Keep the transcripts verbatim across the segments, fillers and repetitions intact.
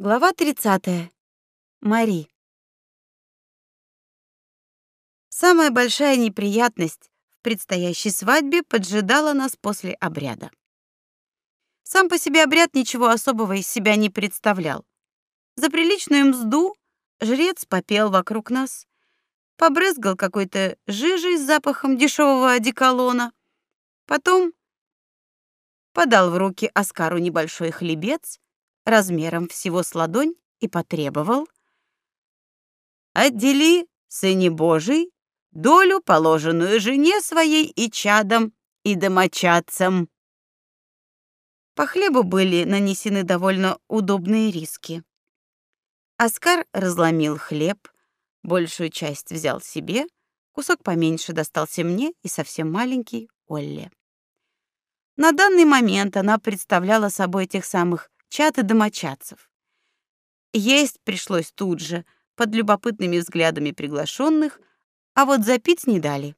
Глава тридцатая. Мари. Самая большая неприятность в предстоящей свадьбе поджидала нас после обряда. Сам по себе обряд ничего особого из себя не представлял. За приличную мзду жрец попел вокруг нас, побрызгал какой-то жижей с запахом дешевого одеколона, потом подал в руки Оскару небольшой хлебец размером всего с ладонь и потребовал: «Отдели, сыне Божий, долю, положенную жене своей и чадам, и домочадцам». По хлебу были нанесены довольно удобные риски. Оскар разломил хлеб, большую часть взял себе, кусок поменьше достался мне и совсем маленький — Олле. На данный момент она представляла собой тех самых чад и домочадцев. Есть пришлось тут же, под любопытными взглядами приглашенных, а вот запить не дали.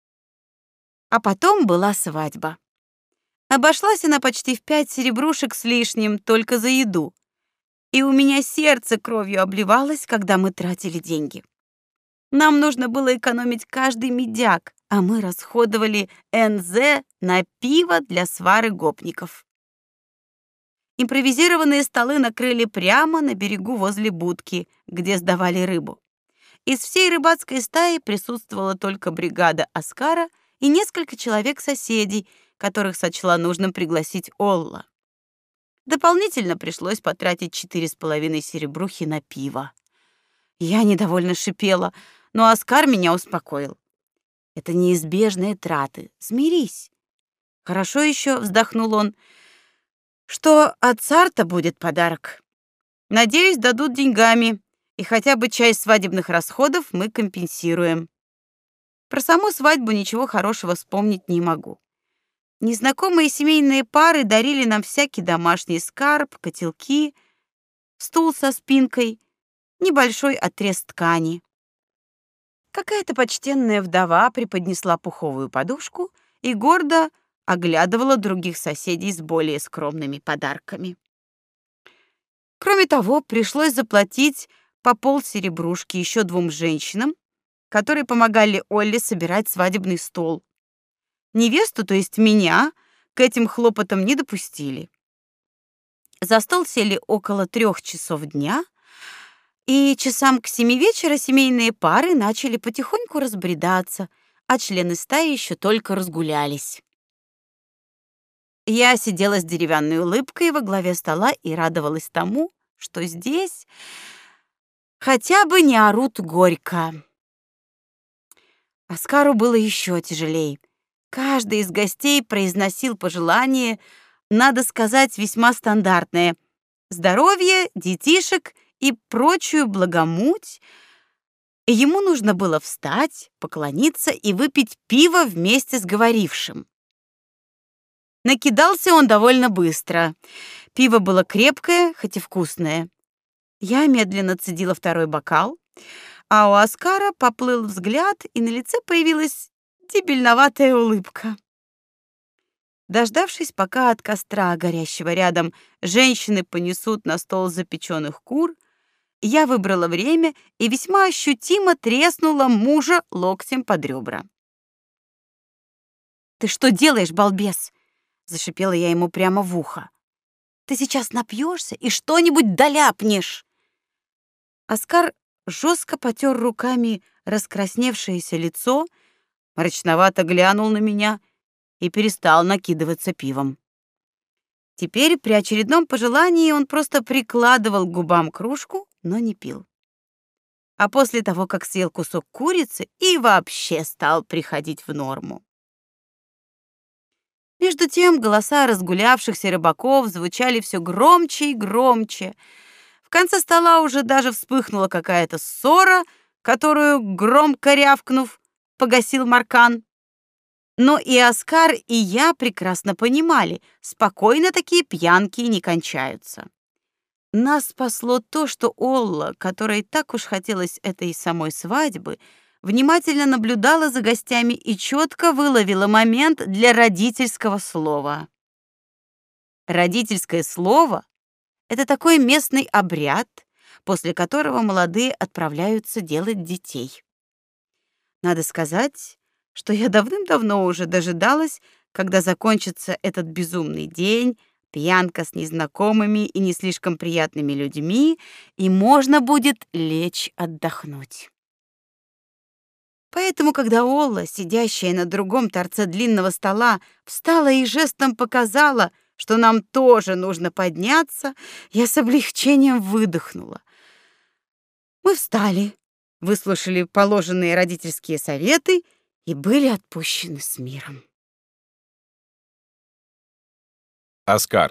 А потом была свадьба. Обошлась она почти в пять серебрушек с лишним только за еду. И у меня сердце кровью обливалось, когда мы тратили деньги. Нам нужно было экономить каждый медяк, а мы расходовали эн зэ на пиво для свары гопников. Импровизированные столы накрыли прямо на берегу возле будки, где сдавали рыбу. Из всей рыбацкой стаи присутствовала только бригада Оскара и несколько человек-соседей, которых сочла нужным пригласить Олла. Дополнительно пришлось потратить четыре с половиной серебрухи на пиво. Я недовольно шипела, но Оскар меня успокоил. Это неизбежные траты, смирись. Хорошо еще, вздохнул он, что от царта будет подарок. Надеюсь, дадут деньгами, и хотя бы часть свадебных расходов мы компенсируем. Про саму свадьбу ничего хорошего вспомнить не могу. Незнакомые семейные пары дарили нам всякий домашний скарб, котелки, стул со спинкой, небольшой отрез ткани. Какая-то почтенная вдова преподнесла пуховую подушку и гордо оглядывала других соседей с более скромными подарками. Кроме того, пришлось заплатить по полсеребрушки еще двум женщинам, которые помогали Олле собирать свадебный стол. Невесту, то есть меня, к этим хлопотам не допустили. За стол сели около трех часов дня, и часам к семи вечера семейные пары начали потихоньку разбредаться, а члены стаи еще только разгулялись. Я сидела с деревянной улыбкой во главе стола и радовалась тому, что здесь хотя бы не орут горько. Оскару было еще тяжелее. Каждый из гостей произносил пожелание, надо сказать, весьма стандартное: здоровье, детишек и прочую благомуть. Ему нужно было встать, поклониться и выпить пиво вместе с говорившим. Накидался он довольно быстро. Пиво было крепкое, хоть и вкусное. Я медленно цедила второй бокал, а у Оскара поплыл взгляд, и на лице появилась дебильноватая улыбка. Дождавшись, пока от костра, горящего рядом, женщины понесут на стол запеченных кур, я выбрала время и весьма ощутимо треснула мужа локтем под ребра. «Ты что делаешь, балбес?» — зашипела я ему прямо в ухо. «Ты сейчас напьешься и что-нибудь доляпнешь!» Оскар жестко потер руками раскрасневшееся лицо, мрачновато глянул на меня и перестал накидываться пивом. Теперь при очередном пожелании он просто прикладывал к губам кружку, но не пил. А после того, как съел кусок курицы, и вообще стал приходить в норму. Между тем голоса разгулявшихся рыбаков звучали все громче и громче. В конце стола уже даже вспыхнула какая-то ссора, которую, громко рявкнув, погасил Маркан. Но и Оскар, и я прекрасно понимали, спокойно такие пьянки не кончаются. Нас спасло то, что Олла, которой так уж хотелось этой самой свадьбы, внимательно наблюдала за гостями и четко выловила момент для родительского слова. Родительское слово Это такой местный обряд, после которого молодые отправляются делать детей. Надо сказать, что я давным-давно уже дожидалась, когда закончится этот безумный день, пьянка с незнакомыми и не слишком приятными людьми, и можно будет лечь отдохнуть. Поэтому, когда Олла, сидящая на другом торце длинного стола, встала и жестом показала, что нам тоже нужно подняться, я с облегчением выдохнула. Мы встали, выслушали положенные родительские советы и были отпущены с миром. Оскар.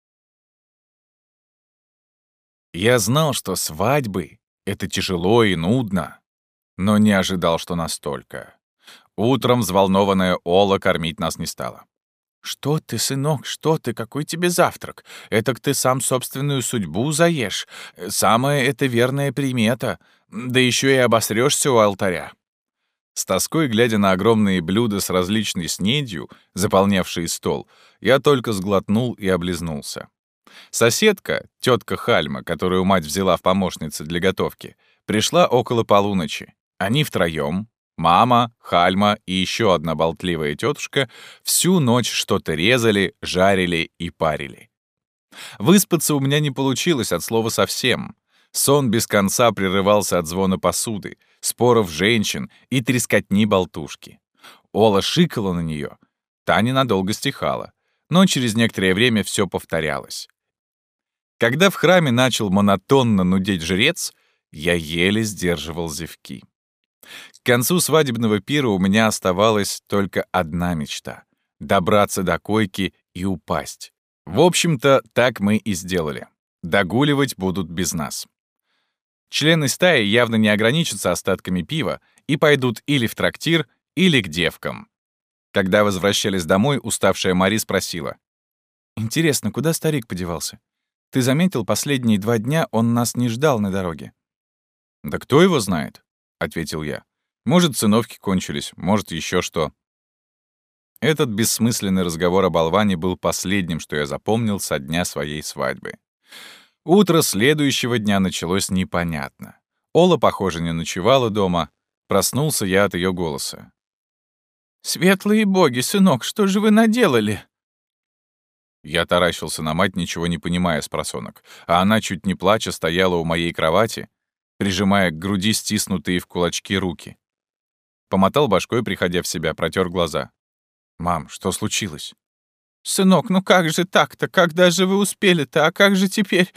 Я знал, что свадьбы — это тяжело и нудно, но не ожидал, что настолько. Утром взволнованная Ола кормить нас не стала. «Что ты, сынок, что ты? Какой тебе завтрак? Этак ты сам собственную судьбу заешь. Самая это верная примета. Да еще и обосрешься у алтаря». С тоской, глядя на огромные блюда с различной снедью, заполнявшие стол, я только сглотнул и облизнулся. Соседка, тетка Хальма, которую мать взяла в помощницы для готовки, пришла около полуночи. Они втроем, мама, Хальма и еще одна болтливая тетушка, всю ночь что-то резали, жарили и парили. Выспаться у меня не получилось от слова совсем. Сон без конца прерывался от звона посуды, споров женщин и трескотни болтушки. Ола шикала на нее. Та ненадолго стихала, но через некоторое время все повторялось. Когда в храме начал монотонно нудеть жрец, я еле сдерживал зевки. К концу свадебного пира у меня оставалась только одна мечта — добраться до койки и упасть. В общем-то, так мы и сделали. Догуливать будут без нас. Члены стаи явно не ограничатся остатками пива и пойдут или в трактир, или к девкам. Когда возвращались домой, уставшая Мари спросила: «Интересно, куда старик подевался? Ты заметил, последние два дня он нас не ждал на дороге?» «Да кто его знает?» — ответил я. «Может, сыновки кончились, может, еще что». Этот бессмысленный разговор о болване был последним, что я запомнил со дня своей свадьбы. Утро следующего дня началось непонятно. Ола, похоже, не ночевала дома. Проснулся я от ее голоса. «Светлые боги, сынок, что же вы наделали?» Я таращился на мать, ничего не понимая спросонок, а она, чуть не плача, стояла у моей кровати, прижимая к груди стиснутые в кулачки руки. Помотал башкой, приходя в себя, протер глаза. «Мам, что случилось?» «Сынок, ну как же так-то? Когда же вы успели-то? А как же теперь?»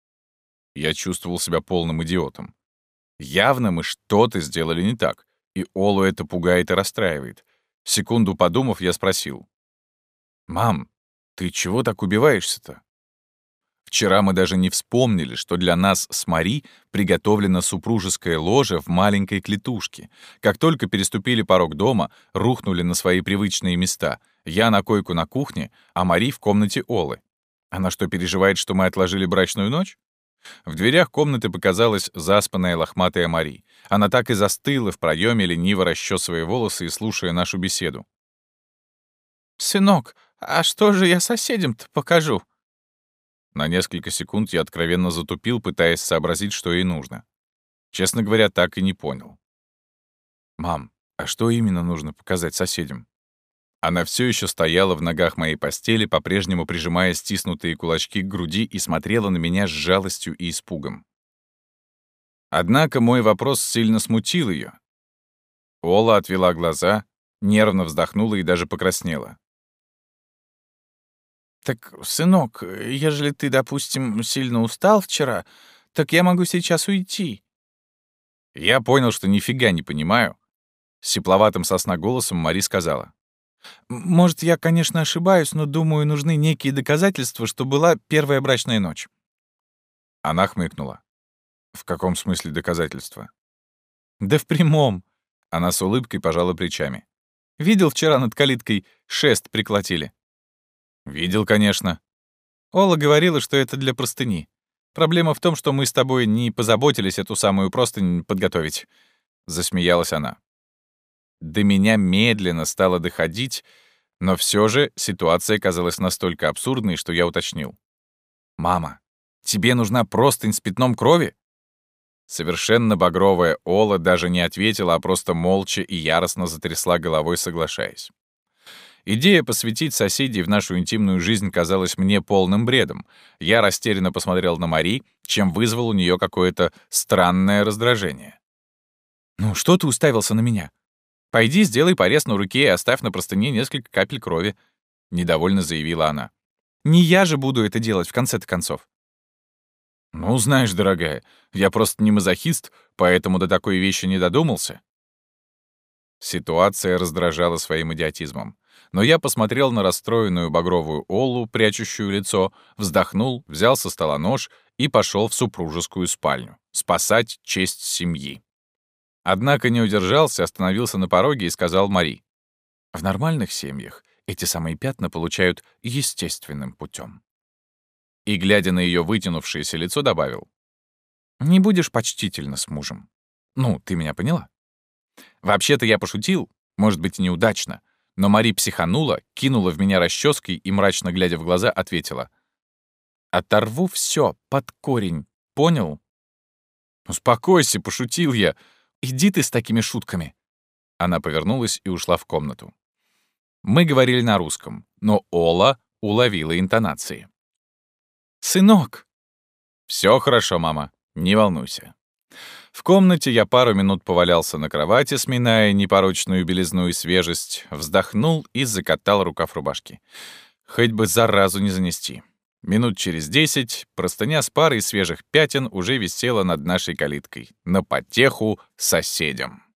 Я чувствовал себя полным идиотом. Явно мы что-то сделали не так, и Олу это пугает и расстраивает. Секунду подумав, я спросил. «Мам, ты чего так убиваешься-то?» Вчера мы даже не вспомнили, что для нас с Мари приготовлено супружеское ложе в маленькой клетушке. Как только переступили порог дома, рухнули на свои привычные места. Я на койку на кухне, а Мари в комнате Олы. Она что, переживает, что мы отложили брачную ночь? В дверях комнаты показалась заспанная лохматая Мари. Она так и застыла в проеме, лениво расчесывая волосы и слушая нашу беседу. «Сынок, а что же я соседям-то покажу?» На несколько секунд я откровенно затупил, пытаясь сообразить, что ей нужно. Честно говоря, так и не понял. «Мам, а что именно нужно показать соседям?» Она все еще стояла в ногах моей постели, по-прежнему прижимая стиснутые кулачки к груди и смотрела на меня с жалостью и испугом. Однако мой вопрос сильно смутил ее. Ола отвела глаза, нервно вздохнула и даже покраснела. «Так, сынок, ежели ты, допустим, сильно устал вчера, так я могу сейчас уйти». Я понял, что нифига не понимаю. С сипловатым со сна голосом Мари сказала. «Может, я, конечно, ошибаюсь, но, думаю, нужны некие доказательства, что была первая брачная ночь». Она хмыкнула. «В каком смысле доказательства?» «Да в прямом». Она с улыбкой пожала плечами. «Видел, вчера над калиткой шест приколотили?» «Видел, конечно». Ола говорила, что это для простыни. Проблема в том, что мы с тобой не позаботились эту самую простынь подготовить. Засмеялась она. До меня медленно стало доходить, но все же ситуация казалась настолько абсурдной, что я уточнил. «Мама, Тебе нужна простынь с пятном крови?» Совершенно багровая Ола даже не ответила, а просто молча и яростно затрясла головой, соглашаясь. Идея посвятить соседей в нашу интимную жизнь казалась мне полным бредом. Я растерянно посмотрел на Мари, чем вызвал у нее какое-то странное раздражение. «Ну, что ты уставился на меня? Пойди, сделай порез на руке и оставь на простыне несколько капель крови», — недовольно заявила она. «Не я же буду это делать в конце-то концов». «Ну, знаешь, дорогая, я просто не мазохист, поэтому до такой вещи не додумался». Ситуация раздражала своим идиотизмом. Но я посмотрел на расстроенную багровую Оллу, прячущую лицо, вздохнул, взял со стола нож и пошел в супружескую спальню спасать честь семьи. Однако не удержался, остановился на пороге и сказал Мари: «В нормальных семьях эти самые пятна получают естественным путем». И, глядя на ее вытянувшееся лицо, добавил: «Не будешь почтительно с мужем. Ну, ты меня поняла?» Вообще-то я пошутил, может быть, неудачно, но Мари психанула, кинула в меня расческой и, мрачно глядя в глаза, ответила: «Оторву все под корень, понял?» «Успокойся, пошутил я. Иди ты с такими шутками». Она повернулась и ушла в комнату. Мы говорили на русском, но Ола уловила интонации. «Сынок!» «Все хорошо, мама, не волнуйся». В комнате я пару минут повалялся на кровати, сминая непорочную белизну и свежесть, вздохнул и закатал рукав рубашки. Хоть бы заразу не занести. Минут через десять простыня с парой свежих пятен уже висела над нашей калиткой, на потеху соседям.